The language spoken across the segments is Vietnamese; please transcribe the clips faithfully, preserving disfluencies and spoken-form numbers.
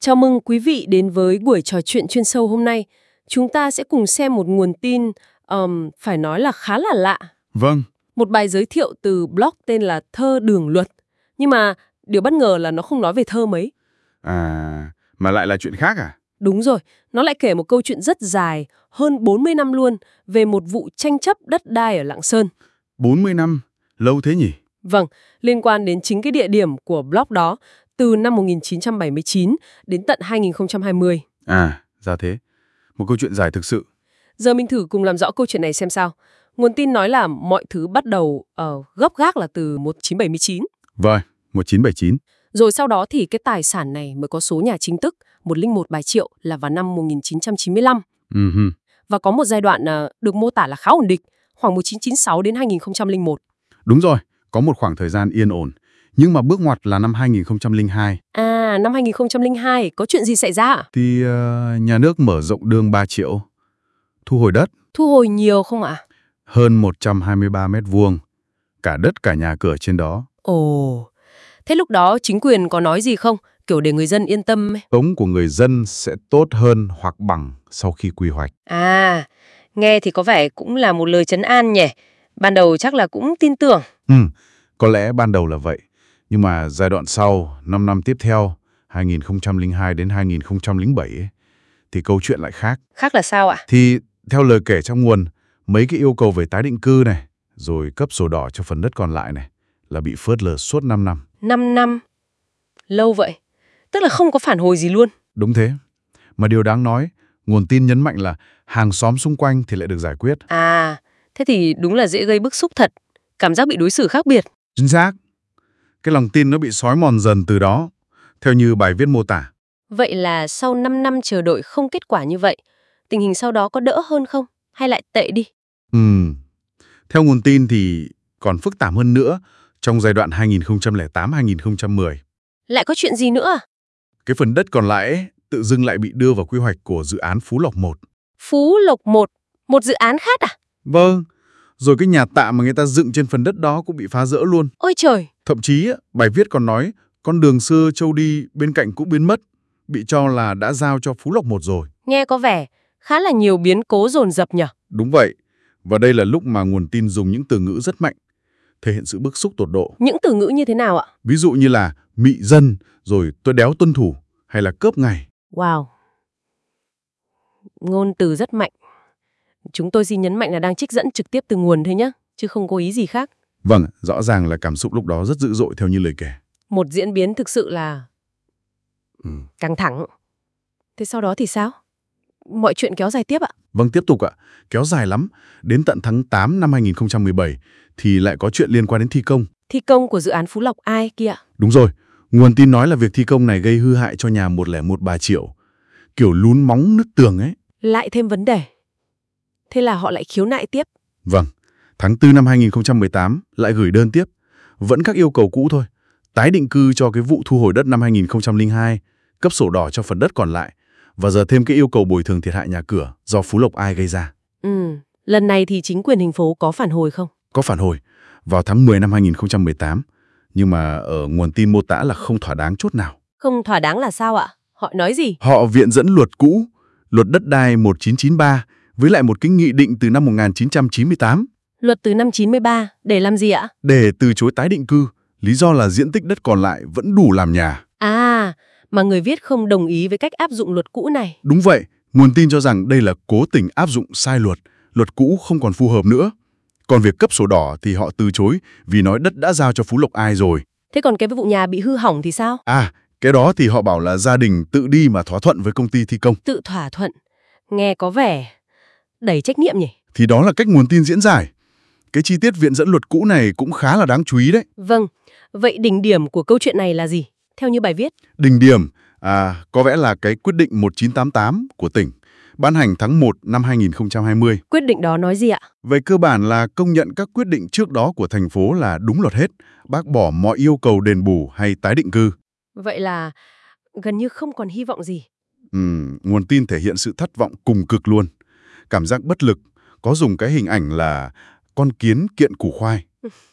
Chào mừng quý vị đến với buổi trò chuyện chuyên sâu hôm nay. Chúng ta sẽ cùng xem một nguồn tin, um, phải nói là khá là lạ. Vâng. Một bài giới thiệu từ blog tên là Thơ Đường Luật. Nhưng mà điều bất ngờ là nó không nói về thơ mấy. À, mà lại là chuyện khác à? Đúng rồi, nó lại kể một câu chuyện rất dài, hơn bốn mươi năm luôn, về một vụ tranh chấp đất đai ở Lạng Sơn. bốn mươi năm? Lâu thế nhỉ? Vâng, liên quan đến chính cái địa điểm của blog đó, từ năm một nghìn chín trăm bảy mươi chín đến tận hai nghìn không trăm hai mươi. À, ra thế. Một câu chuyện dài thực sự. Giờ mình thử cùng làm rõ câu chuyện này xem sao. Nguồn tin nói là mọi thứ bắt đầu uh, gấp gác là từ một nghìn chín trăm bảy mươi chín. Vâng, một nghìn chín trăm bảy mươi chín. Rồi sau đó thì cái tài sản này mới có số nhà chính thức, một trăm lẻ một bài triệu là vào năm một nghìn chín trăm chín mươi lăm. Uh-huh. Và có một giai đoạn uh, được mô tả là khá ổn định, khoảng một nghìn chín trăm chín mươi sáu đến hai nghìn không trăm lẻ một. Đúng rồi, có một khoảng thời gian yên ổn. Nhưng mà bước ngoặt là năm hai nghìn không trăm lẻ hai. À, năm hai nghìn không trăm lẻ hai, có chuyện gì xảy ra ạ? Thì uh, nhà nước mở rộng đường ba triệu. Thu hồi đất. Thu hồi nhiều không ạ? Hơn một trăm hai mươi ba mét vuông. Cả đất cả nhà cửa trên đó. Ồ, thế lúc đó chính quyền có nói gì không? Kiểu để người dân yên tâm ấy. Sống của người dân sẽ tốt hơn hoặc bằng sau khi quy hoạch. À, nghe thì có vẻ cũng là một lời trấn an nhỉ. Ban đầu chắc là cũng tin tưởng. Ừ, có lẽ ban đầu là vậy. Nhưng mà giai đoạn sau, năm năm tiếp theo, hai nghìn không trăm lẻ hai đến hai nghìn không trăm lẻ bảy ấy, thì câu chuyện lại khác. Khác là sao ạ? Thì theo lời kể trong nguồn, mấy cái yêu cầu về tái định cư này, rồi cấp sổ đỏ cho phần đất còn lại này, là bị phớt lờ suốt năm năm. năm năm? Lâu vậy? Tức là không có phản hồi gì luôn? Đúng thế. Mà điều đáng nói, nguồn tin nhấn mạnh là hàng xóm xung quanh thì lại được giải quyết. À, thế thì đúng là dễ gây bức xúc thật. Cảm giác bị đối xử khác biệt. Chính xác. Cái lòng tin nó bị xói mòn dần từ đó, theo như bài viết mô tả. Vậy là sau năm năm chờ đợi không kết quả như vậy, tình hình sau đó có đỡ hơn không? Hay lại tệ đi? Ừm. Theo nguồn tin thì còn phức tạp hơn nữa trong giai đoạn hai nghìn không trăm lẻ tám đến hai nghìn không trăm mười. Lại có chuyện gì nữa à? Cái phần đất còn lại ấy, tự dưng lại bị đưa vào quy hoạch của dự án Phú Lộc một. Phú Lộc một? Một dự án khác à? Vâng. Rồi cái nhà tạm mà người ta dựng trên phần đất đó cũng bị phá rỡ luôn. Ôi trời! Thậm chí bài viết còn nói con đường xưa trâu đi bên cạnh cũng biến mất, bị cho là đã giao cho Phú Lộc một rồi. Nghe có vẻ khá là nhiều biến cố dồn dập nhỉ? Đúng vậy. Và đây là lúc mà nguồn tin dùng những từ ngữ rất mạnh, thể hiện sự bức xúc tột độ. Những từ ngữ như thế nào ạ? Ví dụ như là mị dân, rồi tôi đéo tuân thủ, hay là cướp ngày. Wow! Ngôn từ rất mạnh. Chúng tôi xin nhấn mạnh là đang trích dẫn trực tiếp từ nguồn thôi nhé, chứ không có ý gì khác. Vâng, rõ ràng là cảm xúc lúc đó rất dữ dội theo như lời kể. Một diễn biến thực sự là Ừ. căng thẳng. Thế sau đó thì sao? Mọi chuyện kéo dài tiếp ạ? Vâng, tiếp tục ạ. Kéo dài lắm. Đến tận tháng tám năm hai nghìn không trăm mười bảy thì lại có chuyện liên quan đến thi công. Thi công của dự án Phú Lộc ai kia ạ? Đúng rồi. Nguồn tin nói là việc thi công này gây hư hại cho nhà một không một Bà Triệu. Kiểu lún móng nứt tường ấy. Lại thêm vấn đề. Thế là họ lại khiếu nại tiếp. Vâng. Tháng tư năm hai nghìn không trăm mười tám lại gửi đơn tiếp. Vẫn các yêu cầu cũ thôi. Tái định cư cho cái vụ thu hồi đất năm hai nghìn không trăm lẻ hai, cấp sổ đỏ cho phần đất còn lại. Và giờ thêm cái yêu cầu bồi thường thiệt hại nhà cửa do Phú Lộc ai gây ra. Ừ. Lần này thì chính quyền thành phố có phản hồi không? Có phản hồi vào tháng mười năm hai nghìn không trăm mười tám. Nhưng mà ở nguồn tin mô tả là không thỏa đáng chút nào. Không thỏa đáng là sao ạ? Họ nói gì? Họ viện dẫn luật cũ, luật đất đai một nghìn chín trăm chín mươi ba, với lại một cái nghị định từ năm một nghìn chín trăm chín mươi tám. Luật từ năm chín mươi ba, để làm gì ạ? Để từ chối tái định cư, lý do là diện tích đất còn lại vẫn đủ làm nhà. À, mà người viết không đồng ý với cách áp dụng luật cũ này. Đúng vậy, nguồn tin cho rằng đây là cố tình áp dụng sai luật, luật cũ không còn phù hợp nữa. Còn việc cấp sổ đỏ thì họ từ chối vì nói đất đã giao cho Phú Lộc ai rồi. Thế còn cái vụ nhà bị hư hỏng thì sao? À, cái đó thì họ bảo là gia đình tự đi mà thỏa thuận với công ty thi công. Tự thỏa thuận. Nghe có vẻ đầy trách nhiệm nhỉ? Thì đó là cách nguồn tin diễn giải. Cái chi tiết viện dẫn luật cũ này cũng khá là đáng chú ý đấy. Vâng, vậy đỉnh điểm của câu chuyện này là gì? Theo như bài viết. Đỉnh điểm, à, có vẻ là cái quyết định một nghìn chín trăm tám mươi tám của tỉnh, ban hành tháng một năm hai nghìn không trăm hai mươi. Quyết định đó nói gì ạ? Về cơ bản là công nhận các quyết định trước đó của thành phố là đúng luật hết, bác bỏ mọi yêu cầu đền bù hay tái định cư. Vậy là gần như không còn hy vọng gì. Ừm, nguồn tin thể hiện sự thất vọng cùng cực luôn. Cảm giác bất lực, có dùng cái hình ảnh là con kiến kiện củ khoai.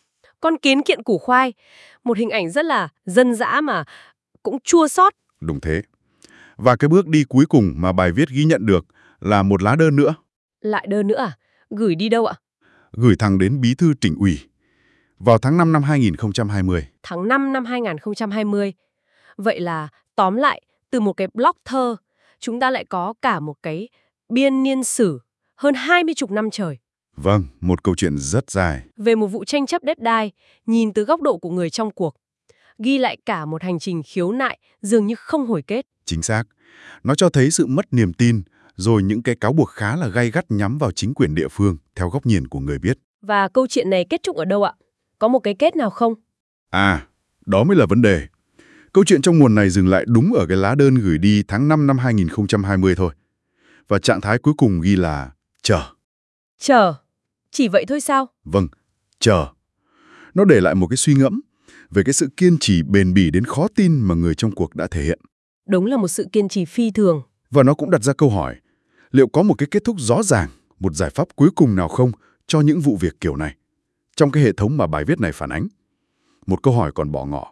Con kiến kiện củ khoai, một hình ảnh rất là dân dã mà cũng chua xót. Đúng thế. Và cái bước đi cuối cùng mà bài viết ghi nhận được là một lá đơn nữa. Lại đơn nữa à? Gửi đi đâu ạ? Gửi thẳng đến Bí thư Tỉnh ủy vào tháng năm năm hai nghìn không trăm hai mươi. Tháng năm năm hai nghìn không trăm hai mươi. Vậy là tóm lại, từ một cái blog thơ, chúng ta lại có cả một cái biên niên sử hơn hai mươi chục năm trời. Vâng, một câu chuyện rất dài. Về một vụ tranh chấp đất đai, nhìn từ góc độ của người trong cuộc. Ghi lại cả một hành trình khiếu nại dường như không hồi kết. Chính xác. Nó cho thấy sự mất niềm tin, rồi những cái cáo buộc khá là gay gắt nhắm vào chính quyền địa phương, theo góc nhìn của người viết. Và câu chuyện này kết thúc ở đâu ạ? Có một cái kết nào không? À, đó mới là vấn đề. Câu chuyện trong nguồn này dừng lại đúng ở cái lá đơn gửi đi tháng năm năm hai nghìn không trăm hai mươi thôi. Và trạng thái cuối cùng ghi là chờ. Chờ. Chỉ vậy thôi sao? Vâng, chờ. Nó để lại một cái suy ngẫm về cái sự kiên trì bền bỉ đến khó tin mà người trong cuộc đã thể hiện. Đúng là một sự kiên trì phi thường. Và nó cũng đặt ra câu hỏi, liệu có một cái kết thúc rõ ràng, một giải pháp cuối cùng nào không cho những vụ việc kiểu này, trong cái hệ thống mà bài viết này phản ánh? Một câu hỏi còn bỏ ngỏ.